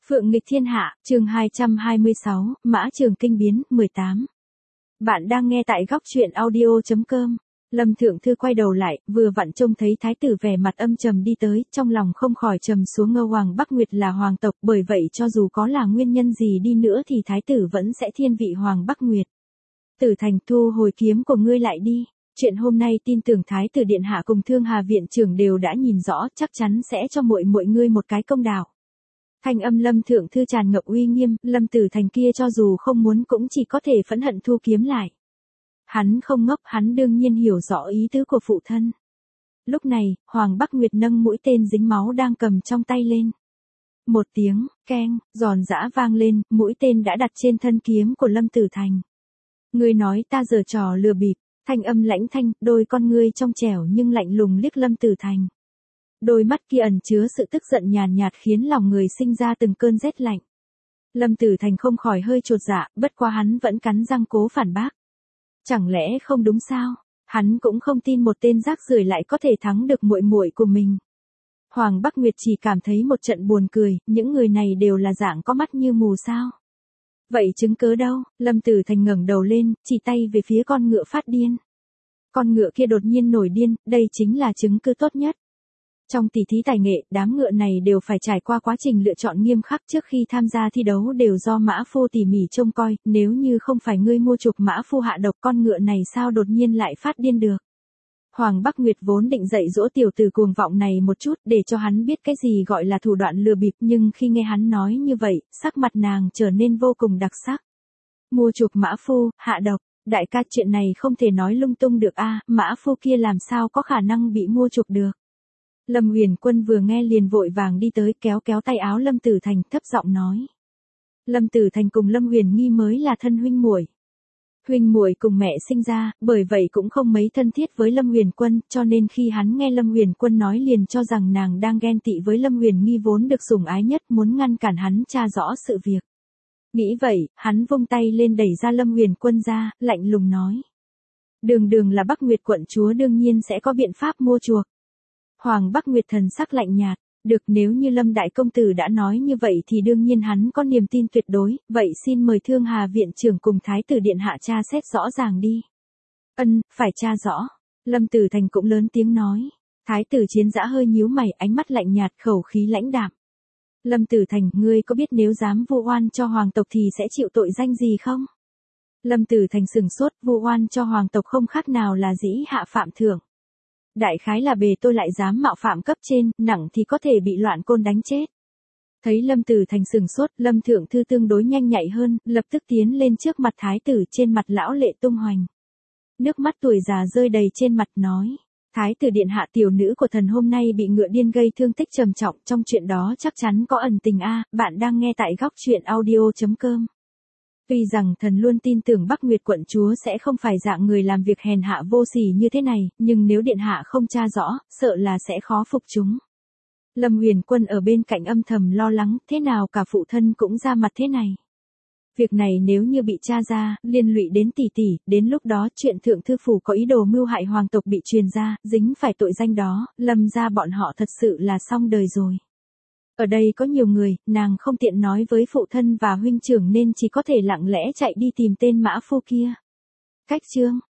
Phượng nghịch thiên hạ, chương 226, Mã Trường Kinh biến, 18. Bạn đang nghe tại góc truyện audio.com. Lâm Thượng Thư quay đầu lại, vừa vặn trông thấy thái tử vẻ mặt âm trầm đi tới, trong lòng không khỏi trầm xuống. Ngô Hoàng Bắc Nguyệt là hoàng tộc, bởi vậy cho dù có là nguyên nhân gì đi nữa thì thái tử vẫn sẽ thiên vị Hoàng Bắc Nguyệt. Tử Thành, thu hồi kiếm của ngươi lại đi. Chuyện hôm nay tin tưởng thái tử điện hạ cùng Thương Hà viện trưởng đều đã nhìn rõ, chắc chắn sẽ cho muội ngươi một cái công đạo. Thanh âm Lâm Thượng Thư tràn ngập uy nghiêm, Lâm Tử Thành kia cho dù không muốn cũng chỉ có thể phẫn hận thu kiếm lại. Hắn không ngốc, hắn đương nhiên hiểu rõ ý tứ của phụ thân. Lúc này, Hoàng Bắc Nguyệt nâng mũi tên dính máu đang cầm trong tay lên. Một tiếng, keng, giòn giã vang lên, mũi tên đã đặt trên thân kiếm của Lâm Tử Thành. Ngươi nói ta giở trò lừa bịp, thanh âm lãnh thanh, đôi con ngươi trong trẻo nhưng lạnh lùng liếc Lâm Tử Thành. Đôi mắt kia ẩn chứa sự tức giận nhàn nhạt khiến lòng người sinh ra từng cơn rét lạnh. Lâm Tử Thành không khỏi hơi chột dạ, bất quá hắn vẫn cắn răng cố phản bác. Chẳng lẽ không đúng sao? Hắn cũng không tin một tên rác rưởi lại có thể thắng được muội của mình. Hoàng Bắc Nguyệt chỉ cảm thấy một trận buồn cười, những người này đều là dạng có mắt như mù sao? Vậy chứng cớ đâu? Lâm Tử Thành ngẩng đầu lên, chỉ tay về phía con ngựa phát điên. Con ngựa kia đột nhiên nổi điên, đây chính là chứng cứ tốt nhất. Trong tỷ thí tài nghệ, đám ngựa này đều phải trải qua quá trình lựa chọn nghiêm khắc, trước khi tham gia thi đấu đều do Mã Phu tỉ mỉ trông coi, nếu như không phải ngươi mua chuộc Mã Phu hạ độc, con ngựa này sao đột nhiên lại phát điên được. Hoàng Bắc Nguyệt vốn định dạy dỗ tiểu tử cuồng vọng này một chút để cho hắn biết cái gì gọi là thủ đoạn lừa bịp, nhưng khi nghe hắn nói như vậy, sắc mặt nàng trở nên vô cùng đặc sắc. Mua chuộc Mã Phu, hạ độc, đại ca, chuyện này không thể nói lung tung được a, Mã Phu kia làm sao có khả năng bị mua chuộc được. Lâm Huyền Quân vừa nghe liền vội vàng đi tới, kéo tay áo Lâm Tử Thành, thấp giọng nói. Lâm Tử Thành cùng Lâm Huyền Nghi mới là thân huynh muội. Huynh muội cùng mẹ sinh ra, bởi vậy cũng không mấy thân thiết với Lâm Huyền Quân, cho nên khi hắn nghe Lâm Huyền Quân nói liền cho rằng nàng đang ghen tị với Lâm Huyền Nghi vốn được sủng ái nhất, muốn ngăn cản hắn tra rõ sự việc. Nghĩ vậy, hắn vung tay lên đẩy ra Lâm Huyền Quân ra, lạnh lùng nói. Đường là Bắc Nguyệt quận chúa đương nhiên sẽ có biện pháp mua chuộc. Hoàng Bắc Nguyệt thần sắc lạnh nhạt, được, nếu như Lâm Đại Công Tử đã nói như vậy thì đương nhiên hắn có niềm tin tuyệt đối, vậy xin mời Thương Hà viện trưởng cùng Thái tử điện hạ tra xét rõ ràng đi. Ân, phải tra rõ. Lâm Tử Thành cũng lớn tiếng nói. Thái tử Chiến Dã hơi nhíu mày, ánh mắt lạnh nhạt, khẩu khí lãnh đạm. Lâm Tử Thành, ngươi có biết nếu dám vu oan cho hoàng tộc thì sẽ chịu tội danh gì không? Lâm Tử Thành sừng sốt, vu oan cho hoàng tộc không khác nào là dĩ hạ phạm thượng. Đại khái là bề tôi lại dám mạo phạm cấp trên, nặng thì có thể bị loạn côn đánh chết. Thấy Lâm Tử Thành sừng sốt, Lâm Thượng Thư tương đối nhanh nhạy hơn, lập tức tiến lên trước mặt thái tử, trên mặt lão lệ tung hoành. Nước mắt tuổi già rơi đầy trên mặt, nói. Thái tử điện hạ, tiểu nữ của thần hôm nay bị ngựa điên gây thương tích trầm trọng, trong chuyện đó chắc chắn có ẩn tình a. Bạn đang nghe tại góc truyện audio.com. Tuy rằng thần luôn tin tưởng Bắc Nguyệt quận chúa sẽ không phải dạng người làm việc hèn hạ vô sỉ như thế này, nhưng nếu điện hạ không tra rõ, sợ là sẽ khó phục chúng. Lâm Huyền Quân ở bên cạnh âm thầm lo lắng, thế nào cả phụ thân cũng ra mặt thế này. Việc này nếu như bị tra ra, liên lụy đến tỷ tỷ, đến lúc đó chuyện Thượng Thư phủ có ý đồ mưu hại hoàng tộc bị truyền ra, dính phải tội danh đó, Lâm gia bọn họ thật sự là xong đời rồi. Ở đây có nhiều người, nàng không tiện nói với phụ thân và huynh trưởng nên chỉ có thể lặng lẽ chạy đi tìm tên Mã Phu kia. Cách chương,